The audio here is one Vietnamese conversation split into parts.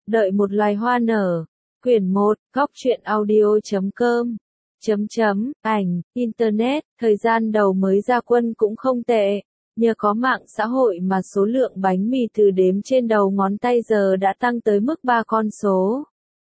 Đợi một loài hoa nở. Quyển 1, góc truyện audio.com. Ảnh, Internet, thời gian đầu mới ra quân cũng không tệ. Nhờ có mạng xã hội mà số lượng bánh mì từ đếm trên đầu ngón tay giờ đã tăng tới mức 3 con số.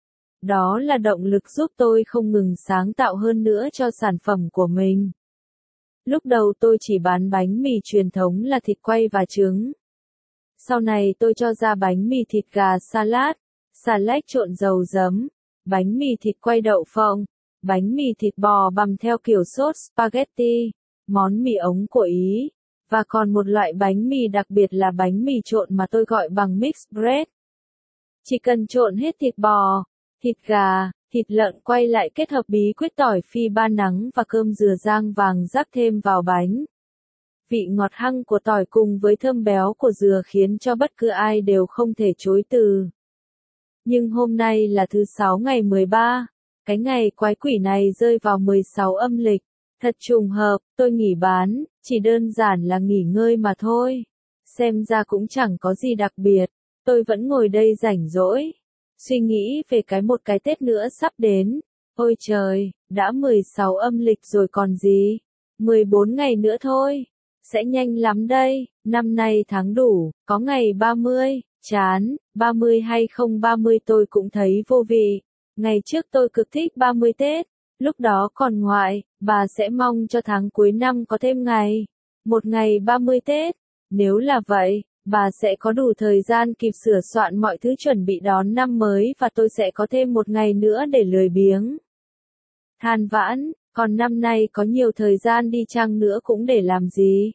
Đó là động lực giúp tôi không ngừng sáng tạo hơn nữa cho sản phẩm của mình. Lúc đầu tôi chỉ bán bánh mì truyền thống là thịt quay và trứng. Sau này tôi cho ra bánh mì thịt gà salad, xà lách trộn dầu giấm, bánh mì thịt quay đậu phộng, bánh mì thịt bò bằm theo kiểu sốt spaghetti, món mì ống của Ý, và còn một loại bánh mì đặc biệt là bánh mì trộn mà tôi gọi bằng mixed bread. Chỉ cần trộn hết thịt bò, thịt gà, thịt lợn quay lại kết hợp bí quyết tỏi phi ba nắng và cơm dừa rang vàng rắc thêm vào bánh. Vị ngọt hăng của tỏi cùng với thơm béo của dừa khiến cho bất cứ ai đều không thể chối từ. Nhưng hôm nay là thứ 6 ngày 13, cái ngày quái quỷ này rơi vào 16 âm lịch. Thật trùng hợp, tôi nghỉ bán, chỉ đơn giản là nghỉ ngơi mà thôi. Xem ra cũng chẳng có gì đặc biệt, tôi vẫn ngồi đây rảnh rỗi. Suy nghĩ về một cái Tết nữa sắp đến. Ôi trời, đã 16 âm lịch rồi còn gì? 14 ngày nữa thôi. Sẽ nhanh lắm đây, năm nay tháng đủ, có ngày 30, chán, 30 hay không 30 tôi cũng thấy vô vị. Ngày trước tôi cực thích 30 Tết, lúc đó còn ngoại, bà sẽ mong cho tháng cuối năm có thêm ngày. Một ngày 30 Tết, nếu là vậy, bà sẽ có đủ thời gian kịp sửa soạn mọi thứ chuẩn bị đón năm mới và tôi sẽ có thêm một ngày nữa để lười biếng. Than vãn, còn năm nay có nhiều thời gian đi chăng nữa cũng để làm gì?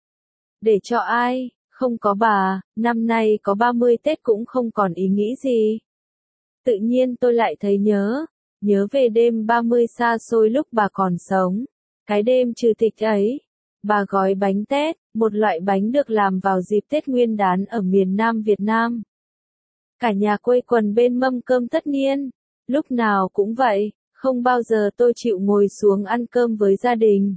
Để cho ai? Không có bà, năm nay có 30 Tết cũng không còn ý nghĩ gì. Tự nhiên tôi lại thấy nhớ về đêm 30 xa xôi lúc bà còn sống. Cái đêm trừ tịch ấy, bà gói bánh tét, một loại bánh được làm vào dịp Tết Nguyên đán ở miền Nam Việt Nam. Cả nhà quây quần bên mâm cơm tất niên, lúc nào cũng vậy, không bao giờ tôi chịu ngồi xuống ăn cơm với gia đình.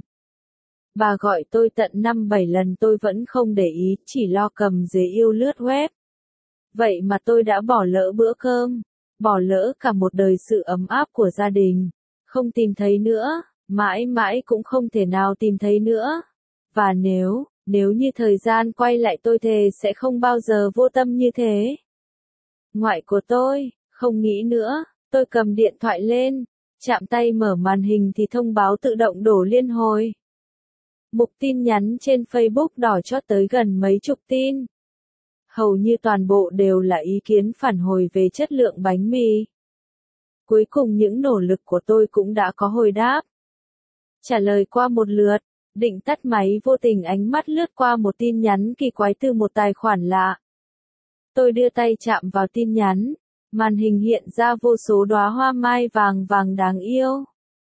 Bà gọi tôi tận 5-7 lần tôi vẫn không để ý, chỉ lo cầm giấy yêu lướt web. Vậy mà tôi đã bỏ lỡ bữa cơm, bỏ lỡ cả một đời sự ấm áp của gia đình. Không tìm thấy nữa, mãi mãi cũng không thể nào tìm thấy nữa. Và nếu như thời gian quay lại tôi thề sẽ không bao giờ vô tâm như thế. Ngoại của tôi, không nghĩ nữa, tôi cầm điện thoại lên, chạm tay mở màn hình thì thông báo tự động đổ liên hồi. Mục tin nhắn trên Facebook đỏ chót tới gần mấy chục tin. Hầu như toàn bộ đều là ý kiến phản hồi về chất lượng bánh mì. Cuối cùng những nỗ lực của tôi cũng đã có hồi đáp. Trả lời qua một lượt, định tắt máy vô tình ánh mắt lướt qua một tin nhắn kỳ quái từ một tài khoản lạ. Tôi đưa tay chạm vào tin nhắn, màn hình hiện ra vô số đóa hoa mai vàng vàng đáng yêu.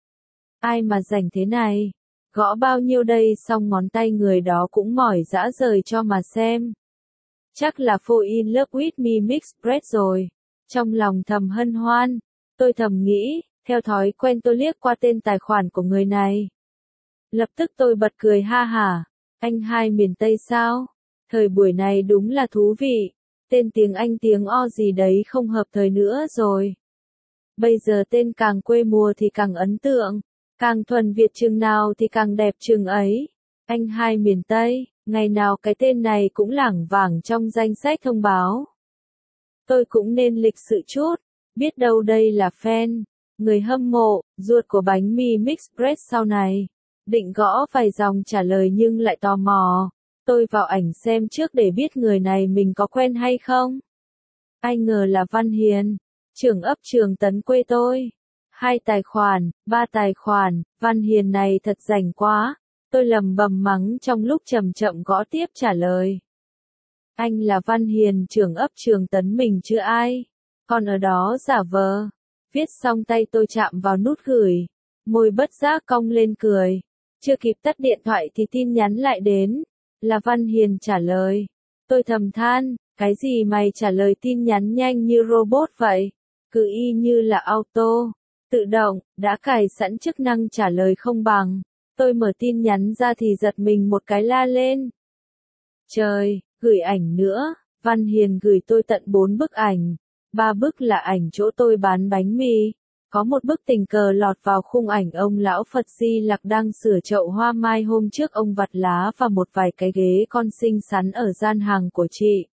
Ai mà rảnh thế này? Gõ bao nhiêu đây xong ngón tay người đó cũng mỏi rã rời cho mà xem. Chắc là Fall in Love with Me Mixed Bread rồi. Trong lòng thầm hân hoan, tôi thầm nghĩ, theo thói quen tôi liếc qua tên tài khoản của người này. Lập tức tôi bật cười ha hả, anh hai miền Tây sao? Thời buổi này đúng là thú vị, tên tiếng Anh tiếng O gì đấy không hợp thời nữa rồi. Bây giờ tên càng quê mùa thì càng ấn tượng. Càng thuần Việt chừng nào thì càng đẹp chừng ấy. Anh hai miền Tây, ngày nào cái tên này cũng lảng vảng trong danh sách thông báo. Tôi cũng nên lịch sự chút, biết đâu đây là fan, người hâm mộ, ruột của bánh mì mixed bread sau này. Định gõ vài dòng trả lời nhưng lại tò mò. Tôi vào ảnh xem trước để biết người này mình có quen hay không. Ai ngờ là Văn Hiền, trưởng ấp Trường Tấn quê tôi. 2 tài khoản, 3 tài khoản, Văn Hiền này thật rảnh quá. Tôi lầm bầm mắng trong lúc chậm chậm gõ tiếp trả lời. Anh là Văn Hiền trưởng ấp Trường Tấn mình chứ ai. Còn ở đó giả vờ. Viết xong tay tôi chạm vào nút gửi. Môi bất giác cong lên cười. Chưa kịp tắt điện thoại thì tin nhắn lại đến. Là Văn Hiền trả lời. Tôi thầm than, cái gì mày trả lời tin nhắn nhanh như robot vậy? Cứ y như là auto. Tự động, đã cài sẵn chức năng trả lời không bằng. Tôi mở tin nhắn ra thì giật mình một cái la lên. Trời, gửi ảnh nữa, Văn Hiền gửi tôi tận 4 bức ảnh. 3 bức là ảnh chỗ tôi bán bánh mì. Có một bức tình cờ lọt vào khung ảnh ông lão Phật Di Lặc đang sửa chậu hoa mai hôm trước ông vặt lá và một vài cái ghế con xinh xắn ở gian hàng của chị.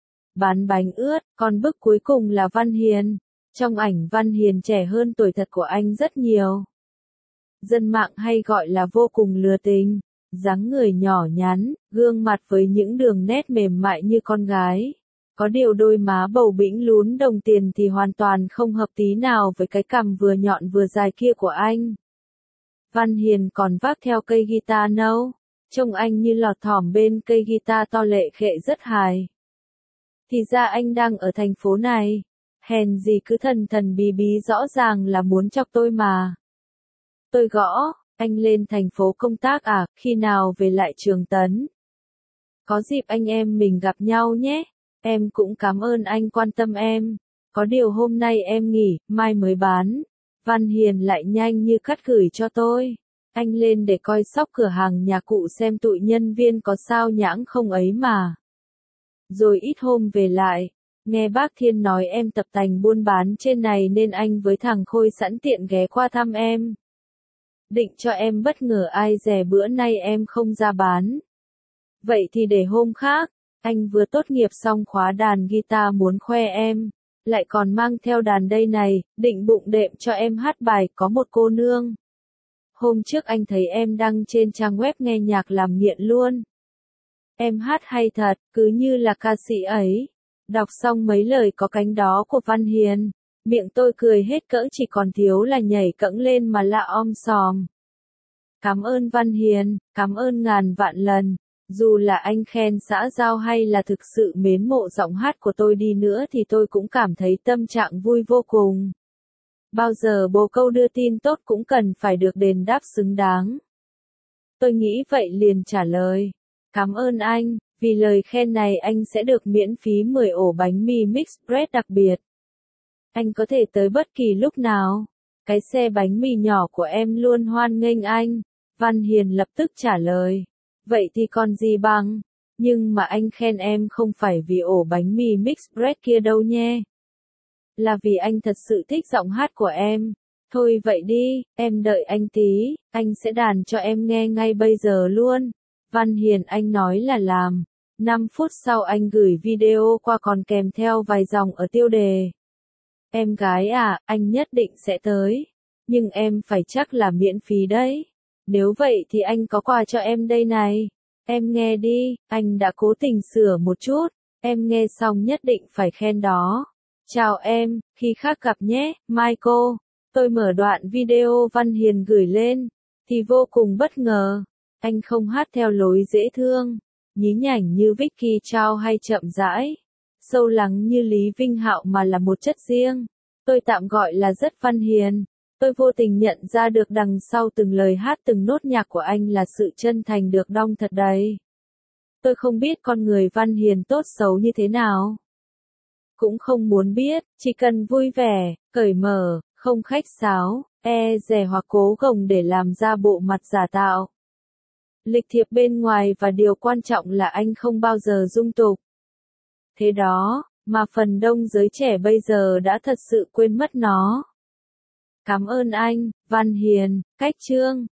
Bán bánh ướt, còn bức cuối cùng là Văn Hiền. Trong ảnh Văn Hiền trẻ hơn tuổi thật của anh rất nhiều. Dân mạng hay gọi là vô cùng lừa tình, dáng người nhỏ nhắn, gương mặt với những đường nét mềm mại như con gái. Có điều đôi má bầu bĩnh lún đồng tiền thì hoàn toàn không hợp tí nào với cái cằm vừa nhọn vừa dài kia của anh. Văn Hiền còn vác theo cây guitar nâu, trông anh như lọt thỏm bên cây guitar to lệ khệ rất hài. Thì ra anh đang ở thành phố này, hèn gì cứ thần thần bí bí rõ ràng là muốn chọc tôi mà. Tôi gõ, anh lên thành phố công tác à, khi nào về lại Trường Tấn? Có dịp anh em mình gặp nhau nhé, em cũng cảm ơn anh quan tâm em. Có điều hôm nay em nghỉ, mai mới bán. Văn Hiền lại nhanh như cắt gửi cho tôi. Anh lên để coi sóc cửa hàng nhà cụ xem tụi nhân viên có sao nhãng không ấy mà. Rồi ít hôm về lại, nghe bác Thiên nói em tập tành buôn bán trên này nên anh với thằng Khôi sẵn tiện ghé qua thăm em. Định cho em bất ngờ ai dè bữa nay em không ra bán. Vậy thì để hôm khác, anh vừa tốt nghiệp xong khóa đàn guitar muốn khoe em, lại còn mang theo đàn đây này, định bụng đệm cho em hát bài Có Một Cô Nương. Hôm trước anh thấy em đăng trên trang web nghe nhạc làm nghiện luôn. Em hát hay thật, cứ như là ca sĩ ấy. Đọc xong mấy lời có cánh đó của Văn Hiền, miệng tôi cười hết cỡ chỉ còn thiếu là nhảy cẫng lên mà lạ om sòm. Cảm ơn Văn Hiền, cảm ơn ngàn vạn lần. Dù là anh khen xã giao hay là thực sự mến mộ giọng hát của tôi đi nữa thì tôi cũng cảm thấy tâm trạng vui vô cùng. Bao giờ bồ câu đưa tin tốt cũng cần phải được đền đáp xứng đáng. Tôi nghĩ vậy liền trả lời. Cảm ơn anh, vì lời khen này anh sẽ được miễn phí 10 ổ bánh mì mix bread đặc biệt. Anh có thể tới bất kỳ lúc nào. Cái xe bánh mì nhỏ của em luôn hoan nghênh anh. Văn Hiền lập tức trả lời. Vậy thì còn gì bằng. Nhưng mà anh khen em không phải vì ổ bánh mì mix bread kia đâu nhé. Là vì anh thật sự thích giọng hát của em. Thôi vậy đi, em đợi anh tí, anh sẽ đàn cho em nghe ngay bây giờ luôn. Văn Hiền anh nói là làm. 5 phút sau anh gửi video qua còn kèm theo vài dòng ở tiêu đề. Em gái à, anh nhất định sẽ tới. Nhưng em phải chắc là miễn phí đấy. Nếu vậy thì anh có quà cho em đây này. Em nghe đi, anh đã cố tình sửa một chút. Em nghe xong nhất định phải khen đó. Chào em, khi khác gặp nhé, Michael. Tôi mở đoạn video Văn Hiền gửi lên. Thì vô cùng bất ngờ. Anh không hát theo lối dễ thương, nhí nhảnh như Vicky Chao hay chậm rãi, sâu lắng như Lý Vinh Hạo mà là một chất riêng. Tôi tạm gọi là rất Văn Hiền. Tôi vô tình nhận ra được đằng sau từng lời hát từng nốt nhạc của anh là sự chân thành được đong thật đầy. Tôi không biết con người Văn Hiền tốt xấu như thế nào. Cũng không muốn biết, chỉ cần vui vẻ, cởi mở, không khách sáo, dè hoặc cố gồng để làm ra bộ mặt giả tạo. Lịch thiệp bên ngoài và điều quan trọng là anh không bao giờ dung tục. Thế đó, mà phần đông giới trẻ bây giờ đã thật sự quên mất nó. Cảm ơn anh, Văn Hiền, cách chương.